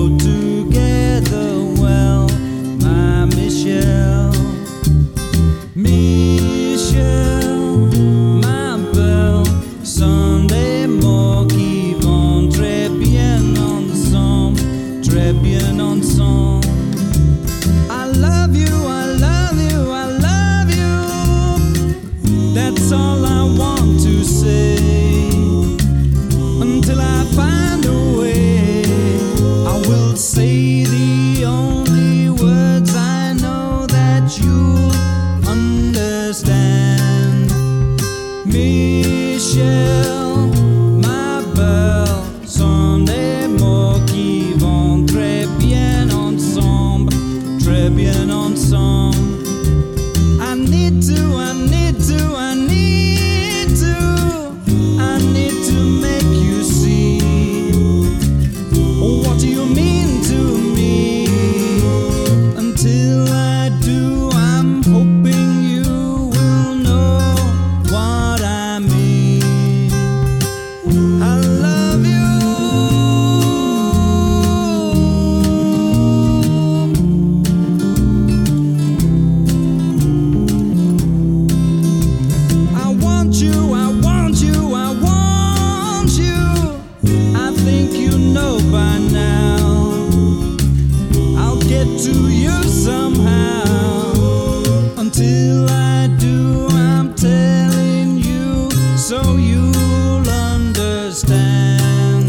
together well, my Michelle. Michelle, ma belle, Sunday morgue qui vont très bien ensemble, très bien ensemble. I love you, I love you, I love you. That's all I want to say. Until I find a way, I will say the only words I know that you'll understand. Michelle, ma belle, sont des mots qui vont très bien ensemble, très bien ensemble. I need to, I need to, I need to, I need to make you see. What do you mean to me? Until I do, I'm hoping you will know what I mean. I love you. I want you, I want you, I want you. I think you know by now. I'll get to you somehow. Until I do, I'm telling you so you'll understand.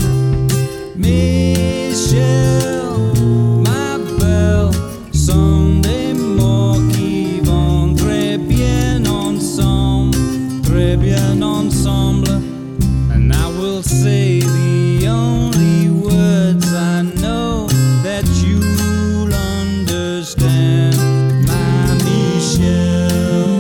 Michelle, ma belle, sont des mots qui vont très bien ensemble, très bien ensemble. And I will say the only words I know that you'll understand, my Michelle.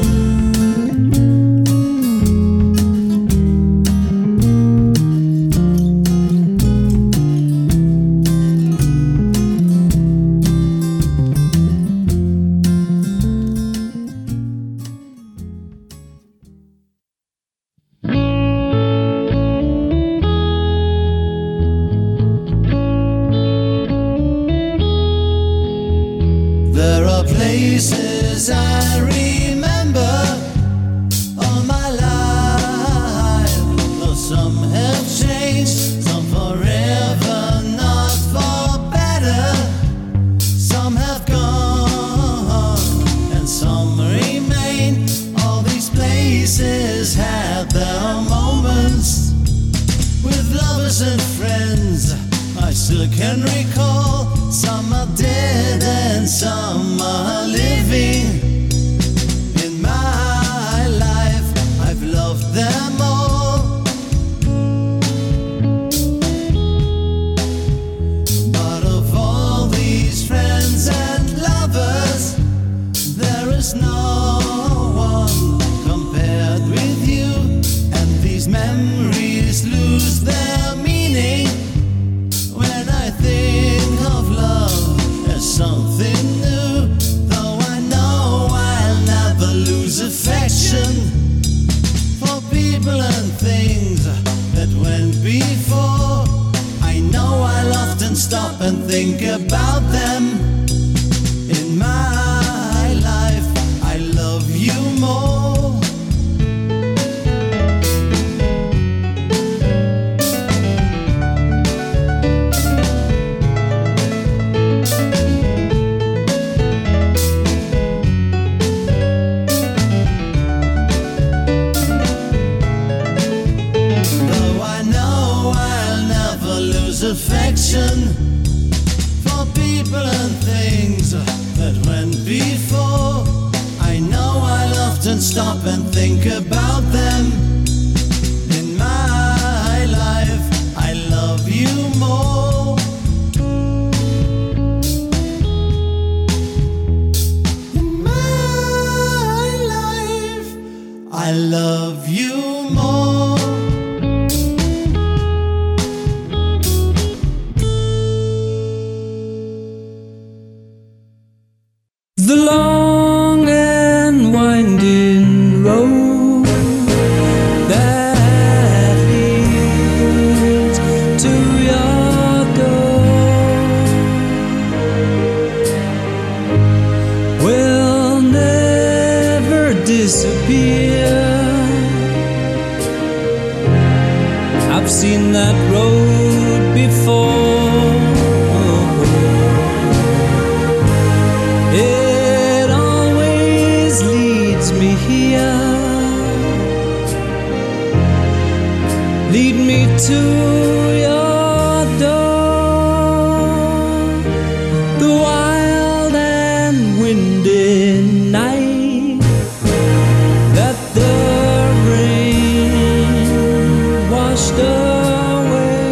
There are places I remember all my life, though some have changed, some forever, not for better. Some have gone and some remain. All these places had their moments with lovers and friends. I still can recall. Some are dead and some are living. In my life, I've loved them all. But of all these friends and lovers, there is no one compared with you. And these memories lose their meaning when I think of love as something new. Though I know I'll never lose affection for people and things that went before. I know I'll often stop and think about them. In my life, I love you more. Affection for people and things that went before. I know I'll often stop and think about them. In my life, I love you more. In my life, I love you more. The long and winding road that leads to your door disappear. I've seen that road before. It always leads me here. Lead me to your door. The wild and windy night that the rain washed away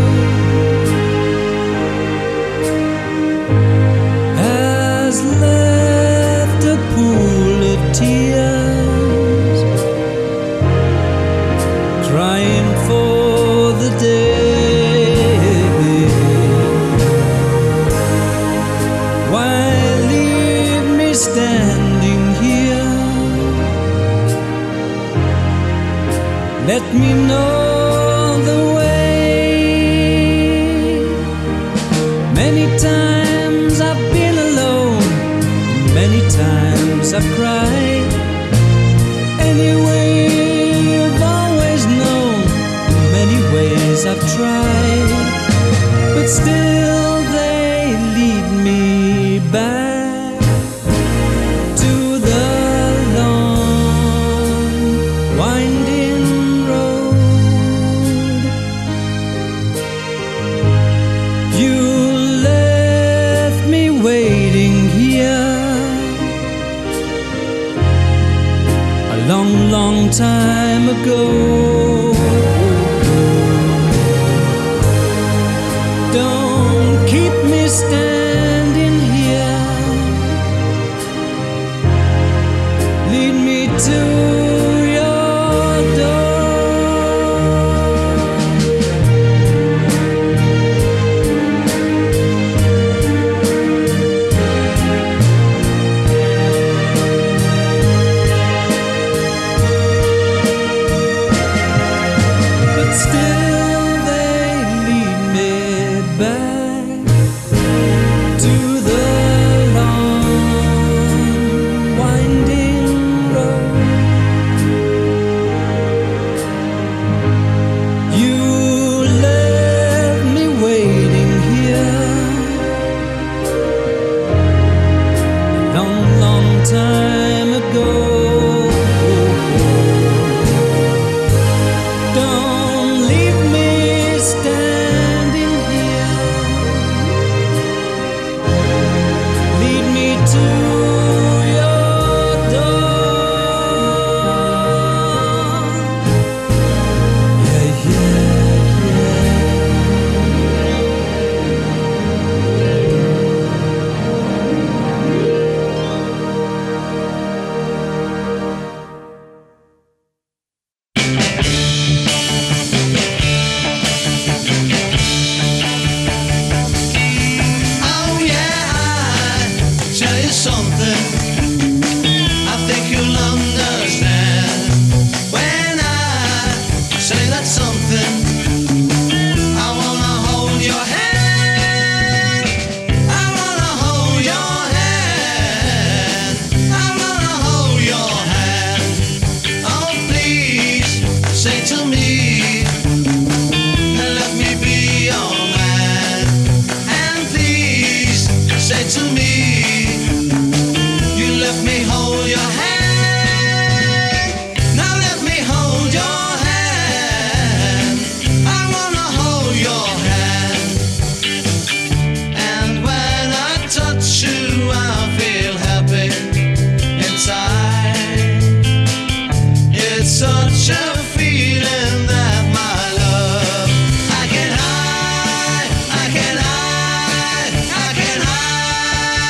has left a pool of tears, crying for the day. Why leave me standing here? Let me know the way. Many times I've been alone, many times I've cried. Anyway, you've always known, many ways I've tried, but still they lead me back to the long winding road. You left me waiting here a long, long time ago. Don't keep me standing here. Lead me to your door. But still they lead me back to the long winding road. You left me waiting here a long, long time ago. Don't leave me standing here. Lead me to your door. Yeah, yeah, yeah. Oh yeah, I tell you something. I think you'll understand when I say that something. I wanna hold your hand. I wanna hold your hand. I wanna hold your hand. Oh please, say to me, and let me be your man. And please say to me, you let me hold your hand. Now let me hold your hand. I wanna hold your hand. And when I touch you, I feel happy inside. It's such a feeling that my love I can hide, I can hide, I can hide.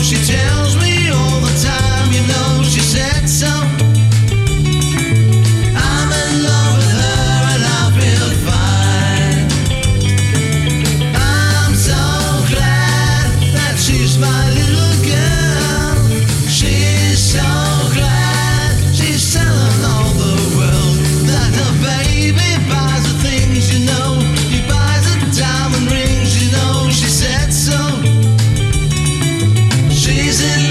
she tells me all the time, you know, she said so. I'm in love with her and I feel fine. I'm so glad that she's my little girl. She's so glad she's telling all the world that her baby buys her things, you know. He buys her diamond rings, you know, she said so. She's in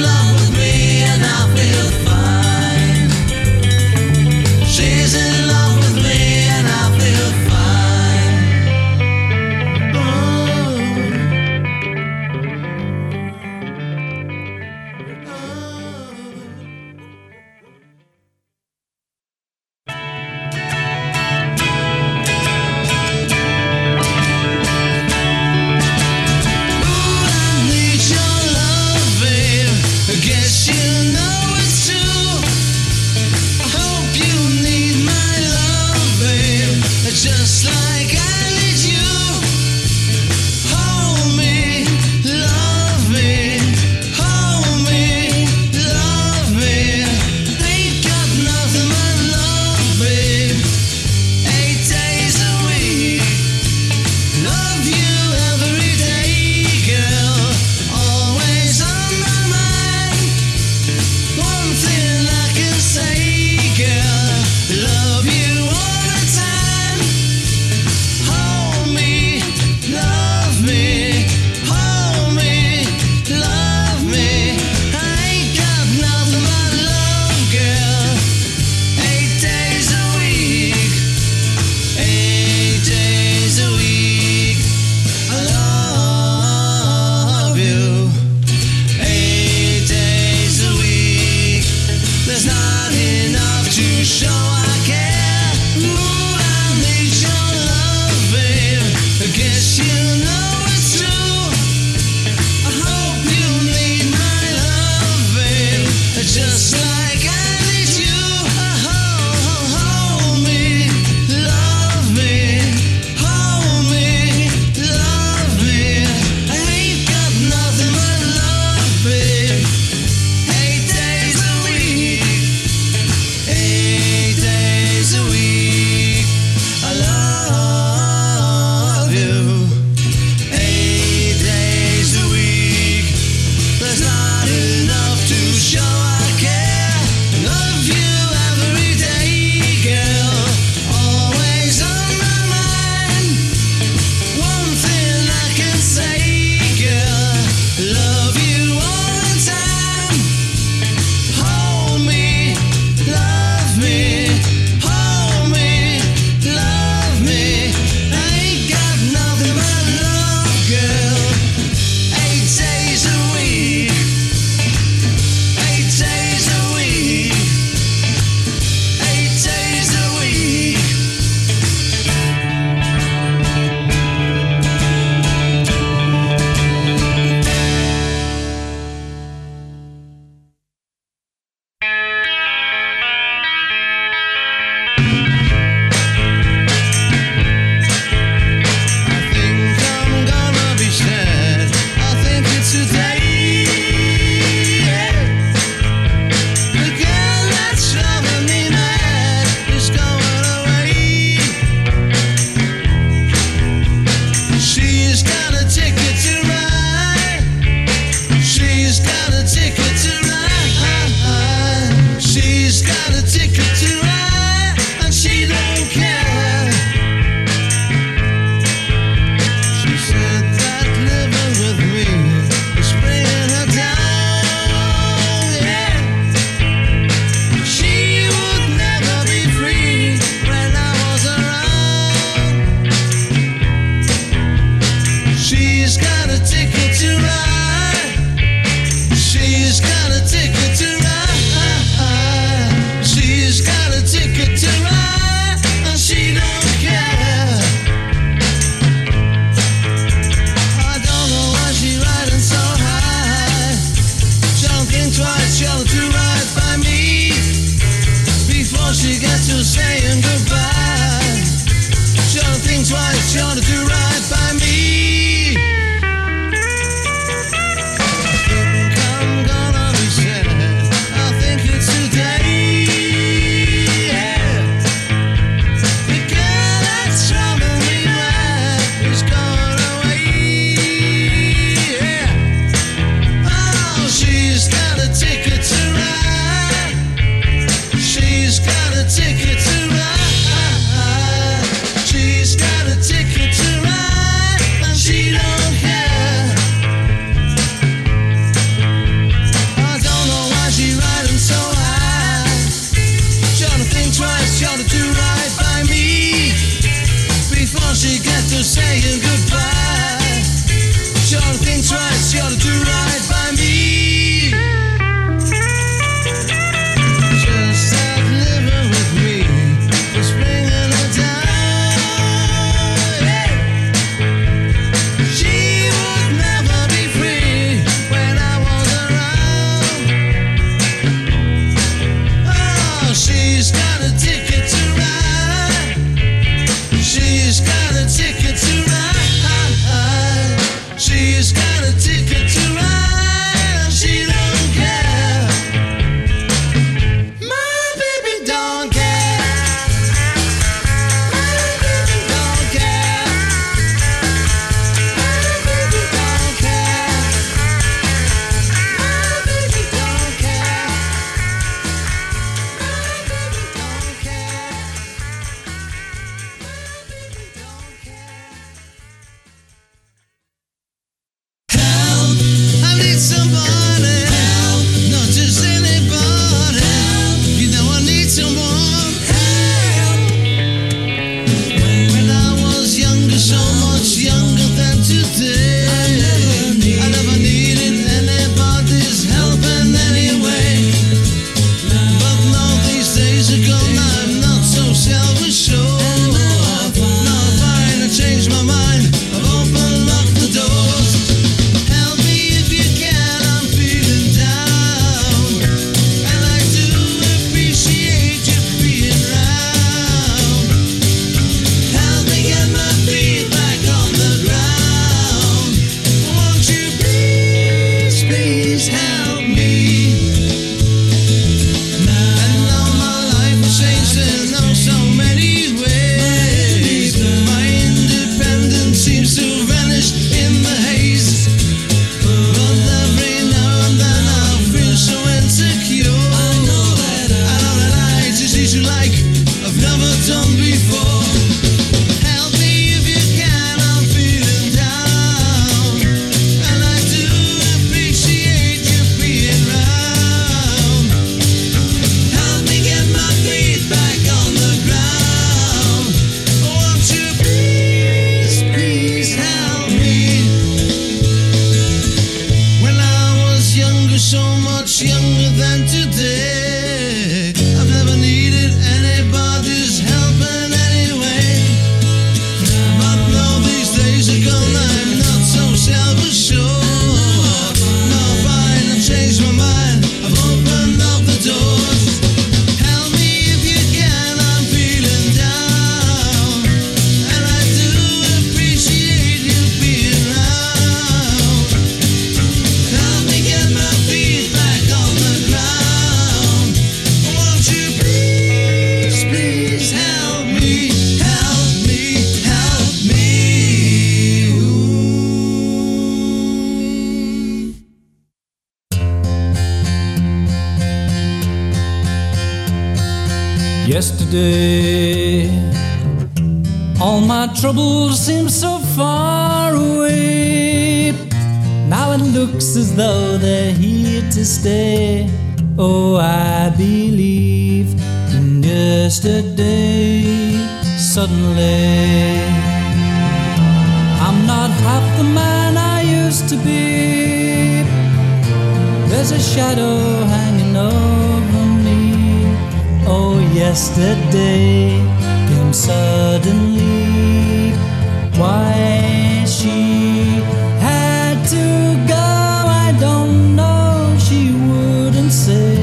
yesterday. All my troubles seem so far away. Now it looks as though they're here to stay. Oh, I believe in yesterday. Suddenly I'm not half the man I used to be. There's a shadow hanging over me. Oh, yesterday came suddenly. Why she had to go, I don't know, she wouldn't say.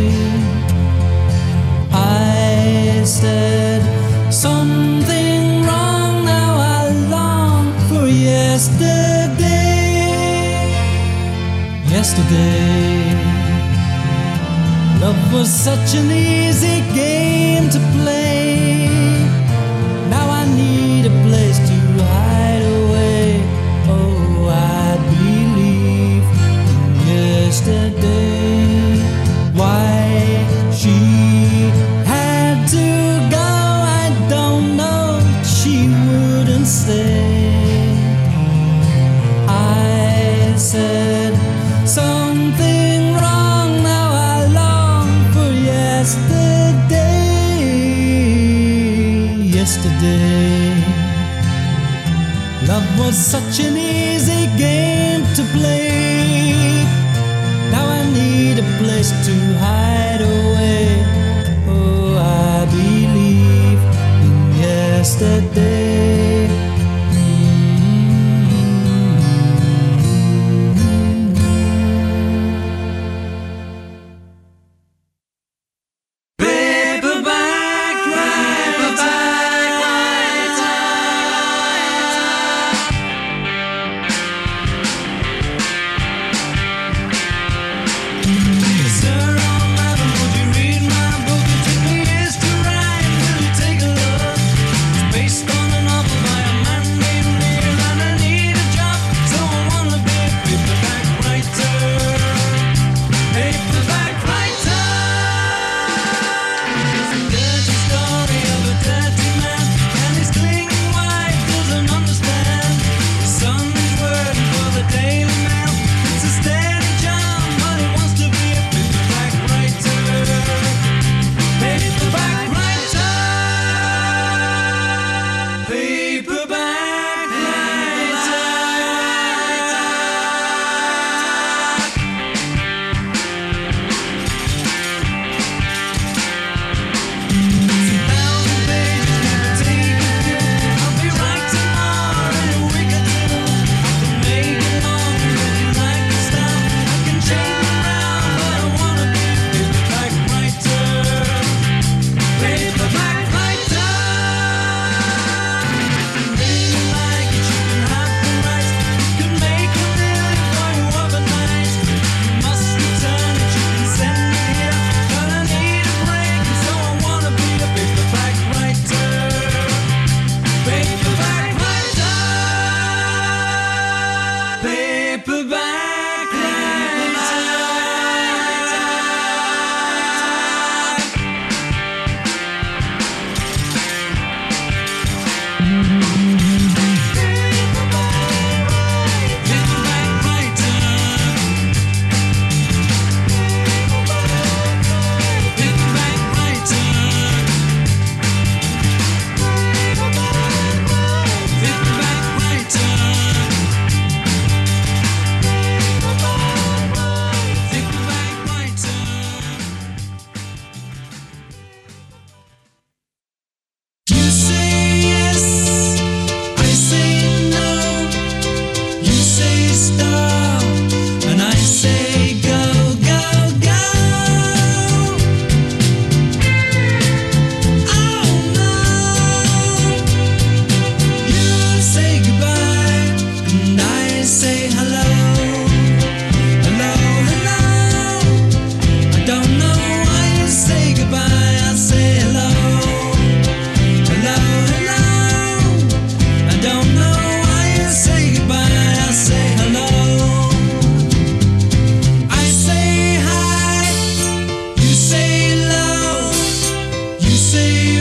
I said something wrong, now I long for yesterday. Yesterday, love was such an easy game to play. Now I need a place to hide away. Oh, I believe in yesterday. Why she had to go, I don't know, she wouldn't stay. I said something wrong, now I long for yesterday. Yesterday, love was such an easy game to play. Now I need a place to hide away. Oh, I believe in yesterday. say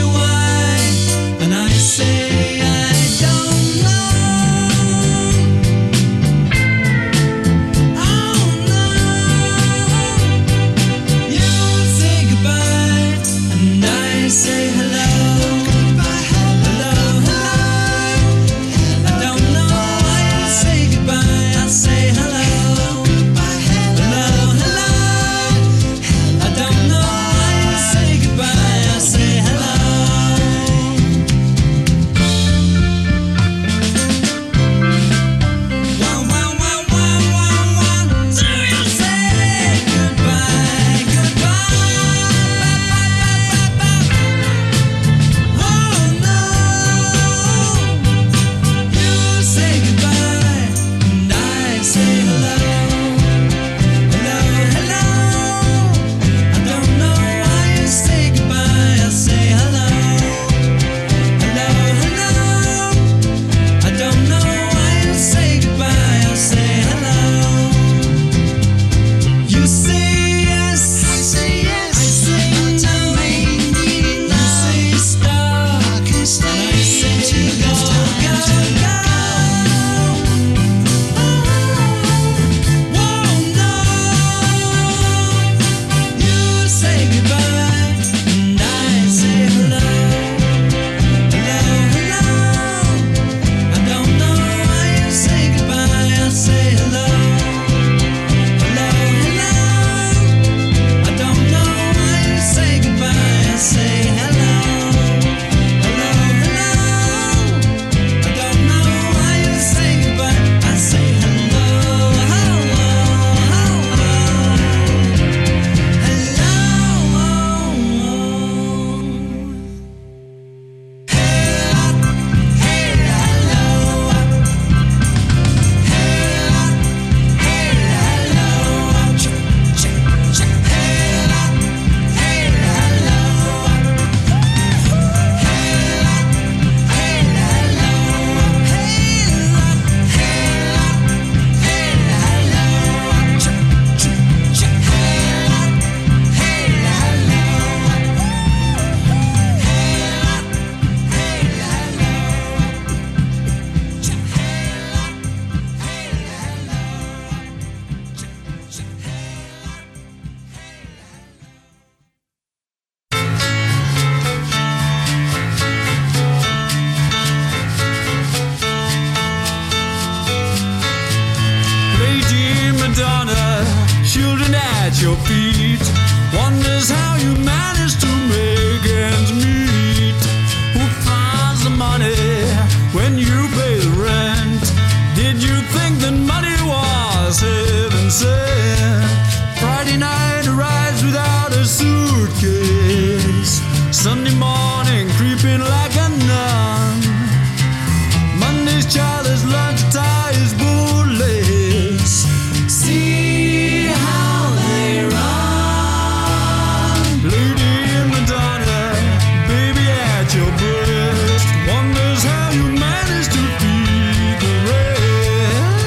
Madonna, children at your feet. Wonders how you manage to make ends meet. Who finds the money when you pay the rent? Did you think that money was heaven sent? Friday night arrives without a suitcase. Sunday morning creeping like a nun. Monday's child has learned to tie his bootlace. See how they run. Lady Madonna, baby at your breast. Wonders how you manage to feed the rest.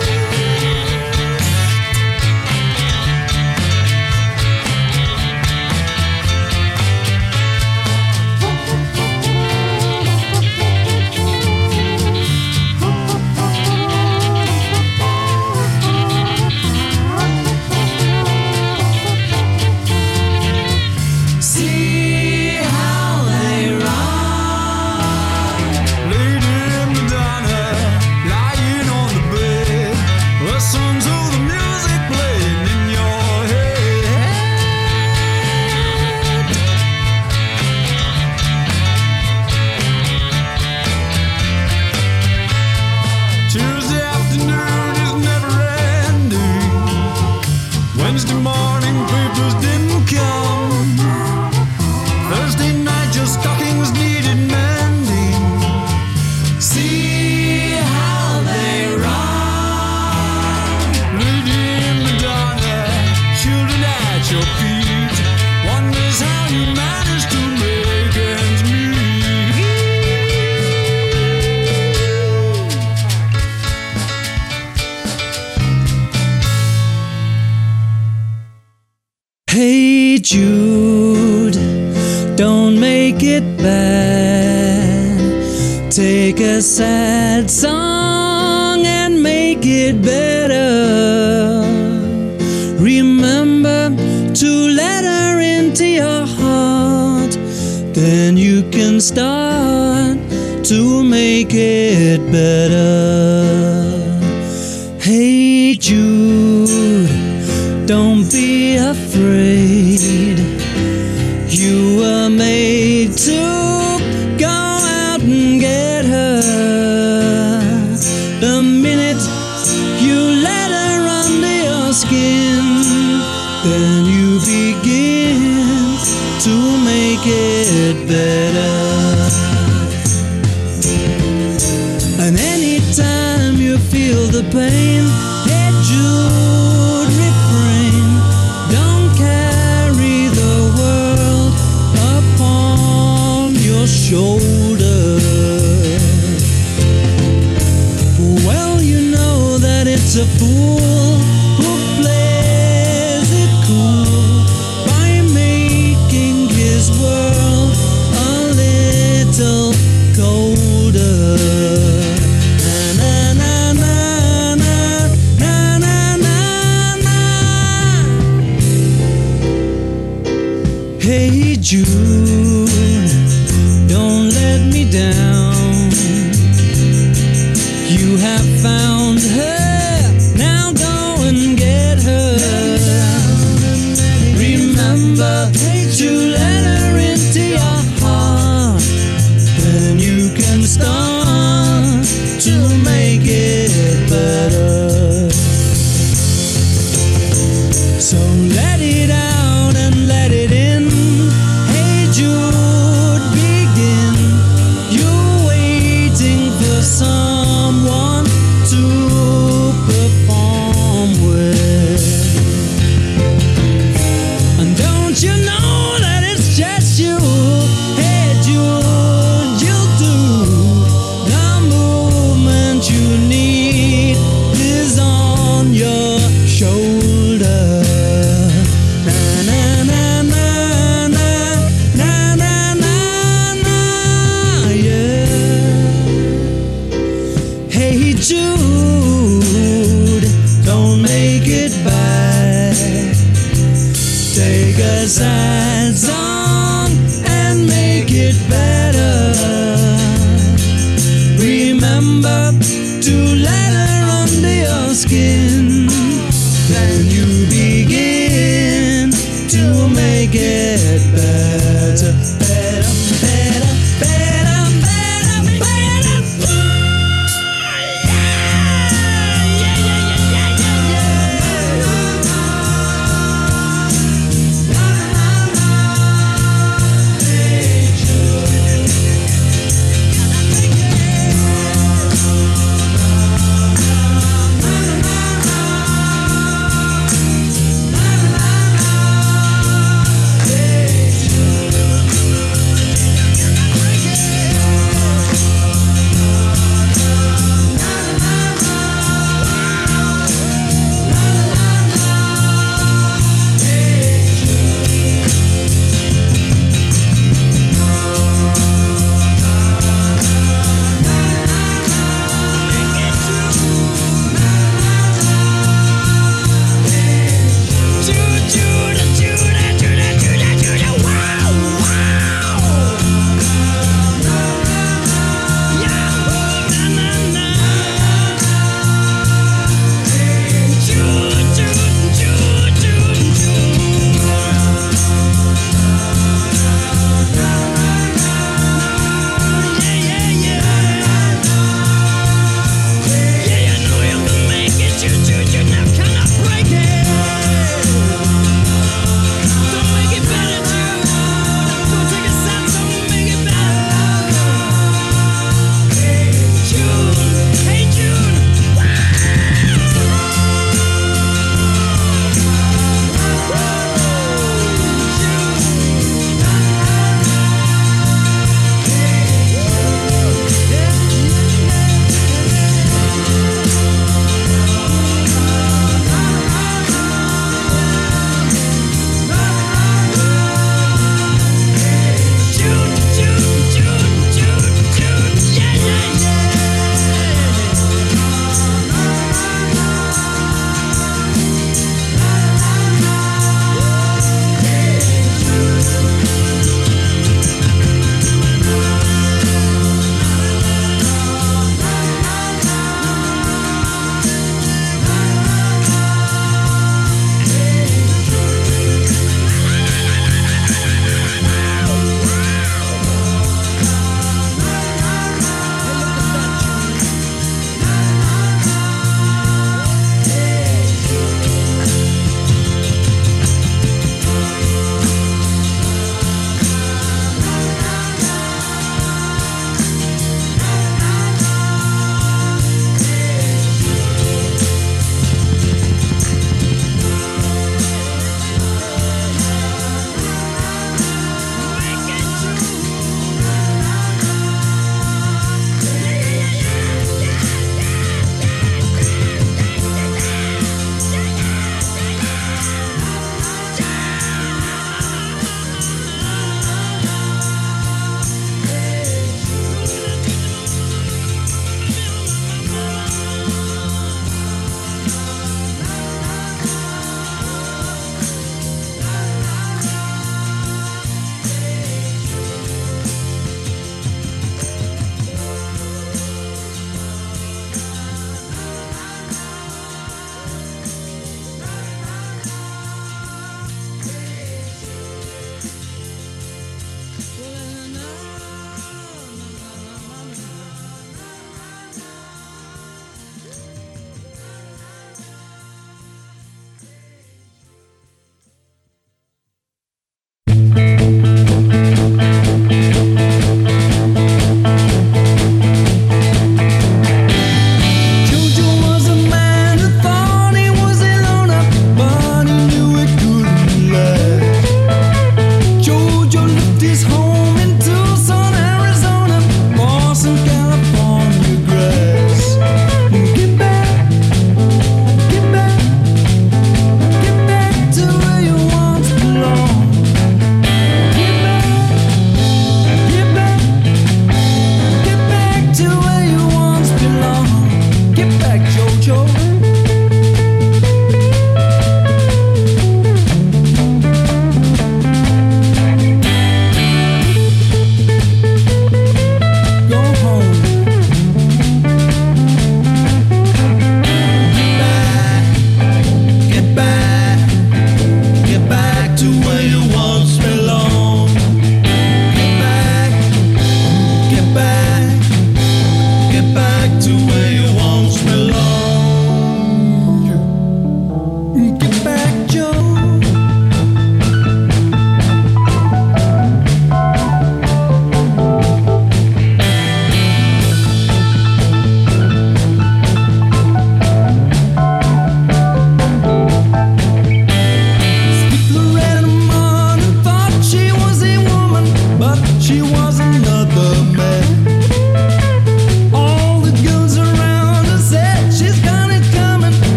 See how they run. Lady Madonna, lying on the bed. Listen to the music playing in your head. Tuesday afternoon is never ending. Wednesday morning papers didn't come. Thursday night your stockings needed mending. See how they run. Lady Madonna, children at your feet. Wonders how you manage to make ends meet. Hey Jude, don't make it bad. Take a sad song and make it better. Remember to let her into your heart. Then you can start to make it better. Hey Jude, don't be afraid. You were made to go out and get her. The minute you let her under your skin, then you begin to make it better. And anytime you feel the pain, hey Jude, refrain. Don't carry the world upon your shoulder. Well, you know that it's a fool who plays it cool by making his world a little colder. Na na na na na na na na. Hey Jude, don't let me down. You have found her, now go and get her. Remember to let her into your heart. Then you can start to make it better. So let it out and let it in. Hey Jude, begin. You're waiting for someone to perform with. And don't you know that it's just you? Hey Jude, you'll do. The movement you need is on your shoulder. Na na na na na na na na na, yeah. Hey Jude, don't make it bad. Take a sad song and make it better. Remember to let her under your skin. get better, better, better, better, better, better.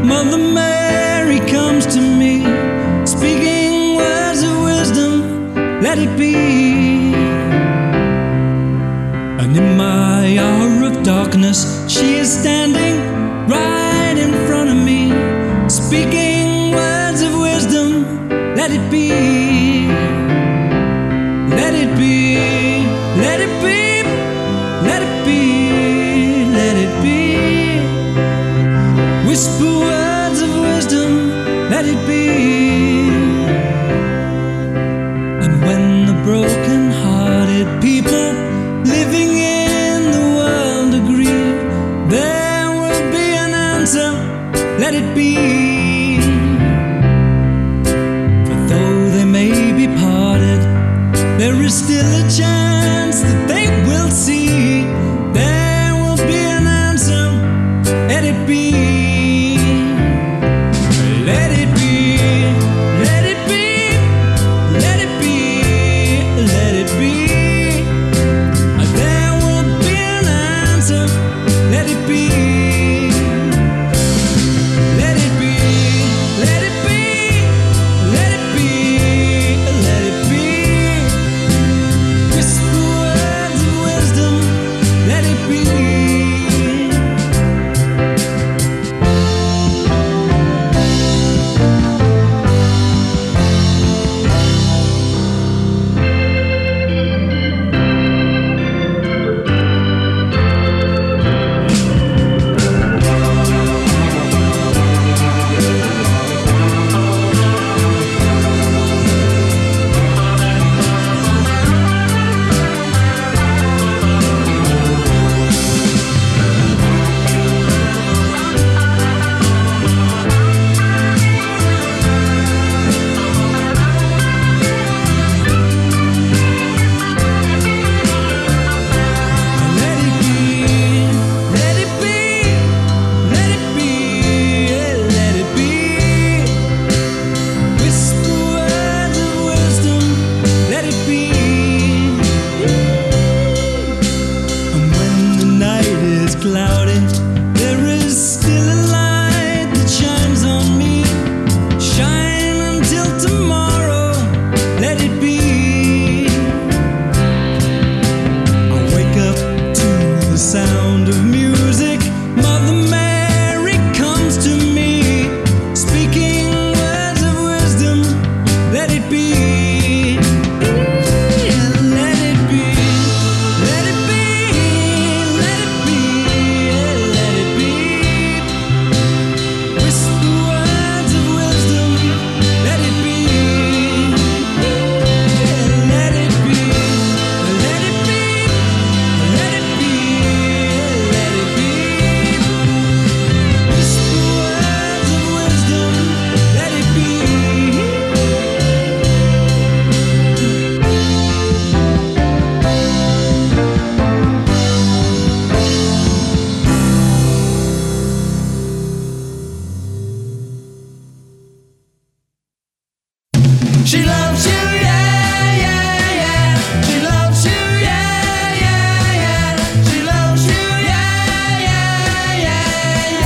Mother Mary comes to me, speaking words of wisdom, let it be. And in my hour of darkness, she is standing right in front of me, speaking words of wisdom, let it be. Let it be, let it be, let it be, let it be. Whisper words of wisdom, let it be. And when the broken-hearted people living in the world agree, there will be an answer, let it be. For though they may be parted, there is still a chance that they will see. There will be an answer, let it be. Let it be, let it be, let it be, let it be. There will be an answer, let it be. Let it be, let it be, let it be, let it be. Whisper words of wisdom, let it be. She loves you, yeah, yeah, yeah. She loves you, yeah, yeah, yeah. She loves you, yeah, yeah, yeah,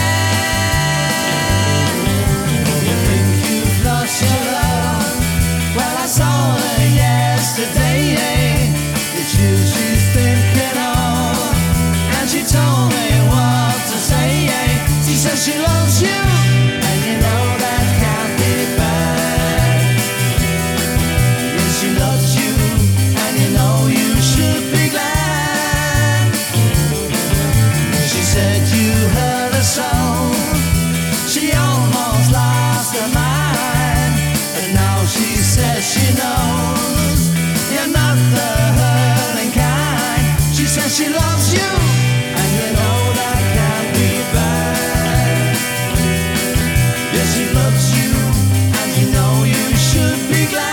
yeah. You think you've lost your love? Well, I saw her yesterday. It's you she's thinking of, and she told me what to say. She says she loves you, and you know that can't be bad. She loves you, and you know you should be glad. She said you heard her song, she almost lost her mind, and now she says she knows you're not the hurting kind. She says she loves you, and you know that can't be bad. Yeah, she loves you, and you know you should be glad.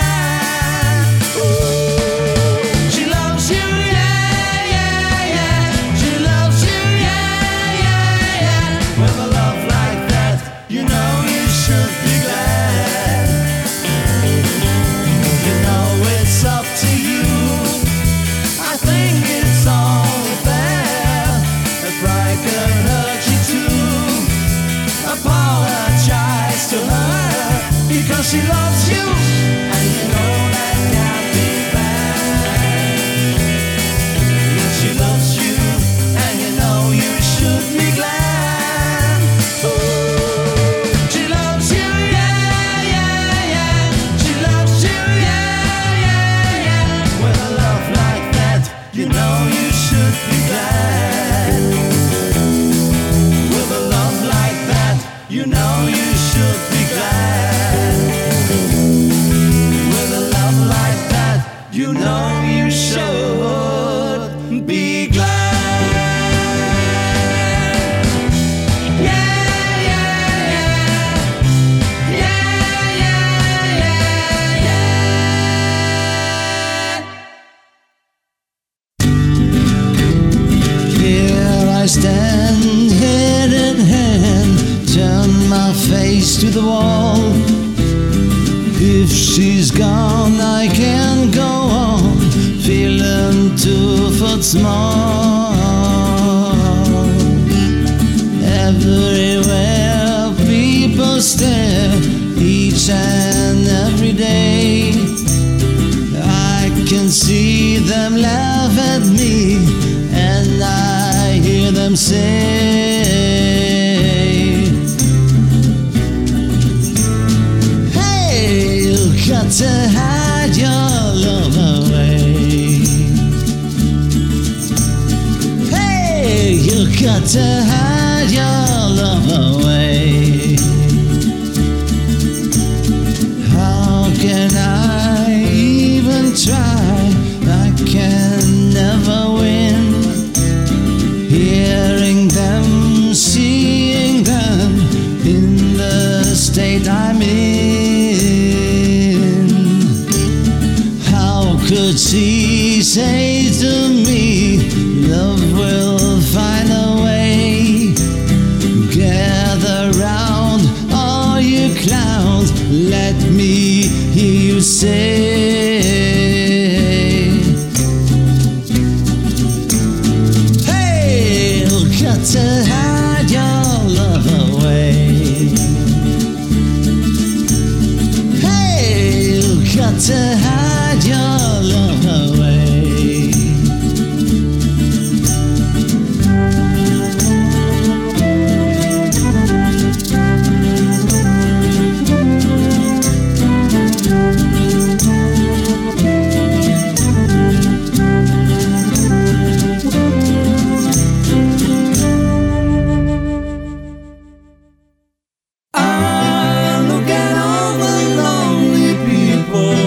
Apologize. to her because she loves you, and you know that can't be bad. Yes, she loves you, and you know you should be glad. Ooh, she loves you, yeah, yeah, yeah. She loves you, yeah, yeah, yeah. With a love like that, you know you should be glad. With a love like that, you know you should be glad. With a love like that, you know you should be glad. Yeah, yeah, yeah. Yeah, yeah, yeah, yeah. Here I stand, head in hand, turn my face to the wall. If she's gone, I can't go on, feeling 2 foot small. Everywhere people stare, each and every day. I can see them laugh at me, and I hear them say, got to hide your love away. Hey, you got to hide your love away. How can I even try? I can never win. Hearing them, seeing them in the state I'm in. Could she say to me, love will find a way? Gather round, all you clowns, let me hear you say, hey, you got to hide your love away. Hey, you got to hide your love away. Look at all the lonely people.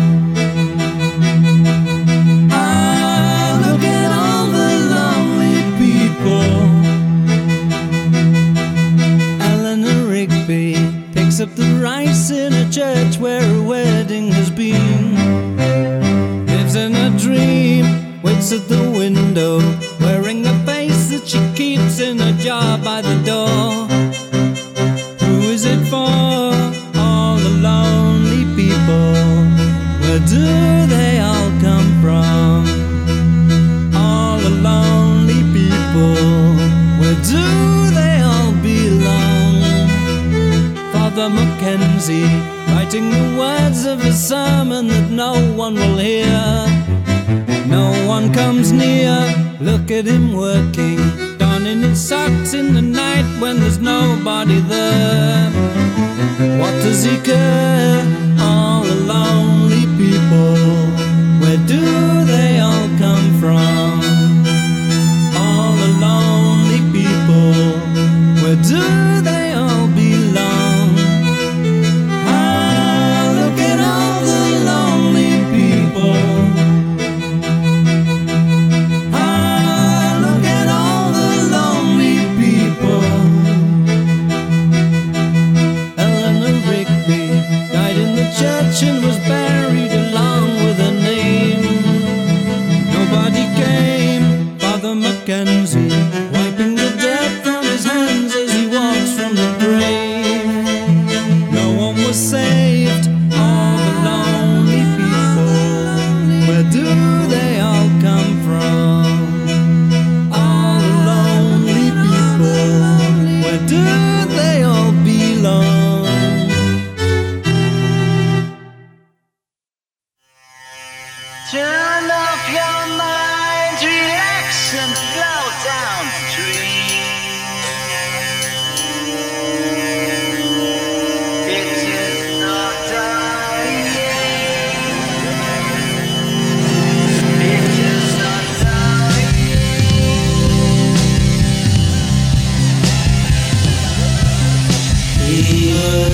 Picks up the rice in a church where a wedding has been. Lives in a dream, waits at the window, wearing a face that she keeps in a jar by the door. Who is it for? All the lonely people. Where do they all come from? All the lonely people. Where do they all belong? Father Mackenzie, writing the words of a sermon that no one will hear. No one comes near, look at him working, donning his socks in the night when there's nobody there. What does he care? All the lonely people, where do they all come from? All the lonely people, where do they all belong? Died in the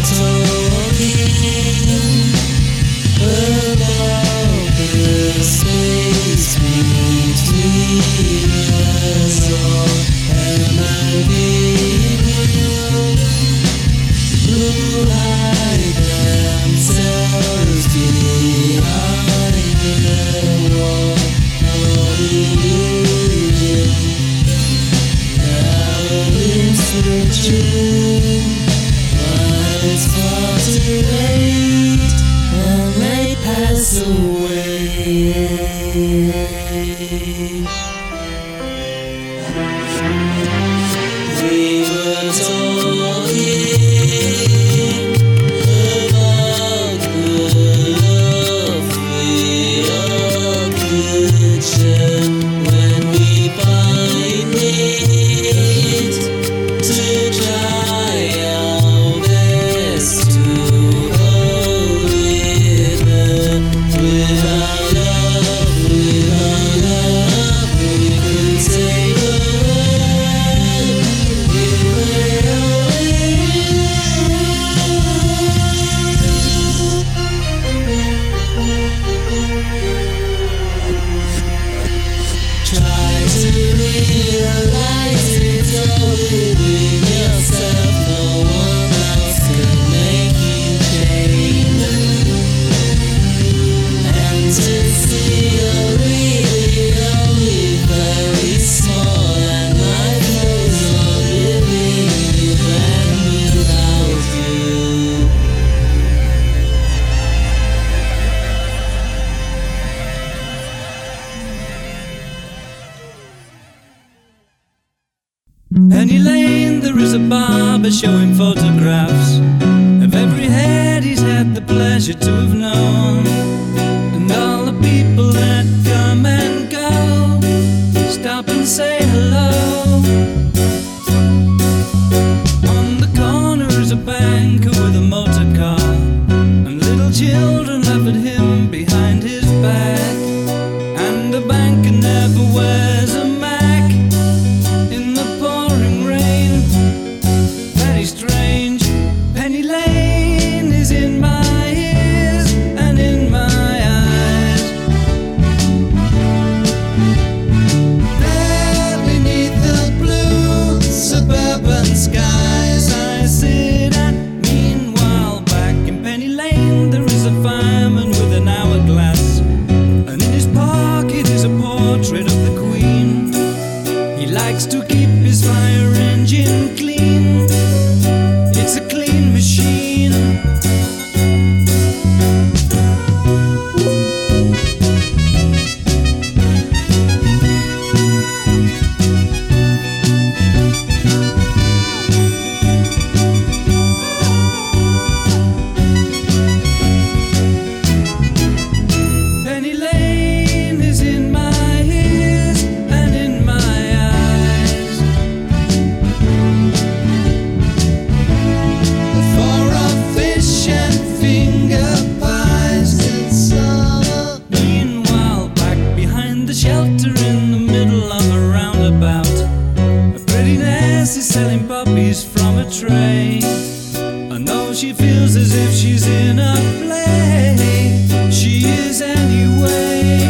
Penny Lane, there is a barber showing photographs of every head he's had the pleasure to have known, and all the people that come and go stop and say hello. On the corner is a banker with a motor car, and little children laugh at him behind his back, and the banker never wears a Mac in the pouring rain. Very strange. Penny Lane is in my ears and in my eyes. There beneath the blue suburban skies I sit, and meanwhile back in Penny Lane there is a fireman with an hourglass, and in his pocket is a portrait of the Queen. He likes to keep his fire engine clean. It's a clean machine. Penny Lane is in my ears and in my eyes. For a fish and finger pies in summer. Meanwhile, back behind the shelter in the middle of a roundabout, a pretty nurse is selling puppies from a tray. And though she feels as if she's in a play, she is anyway.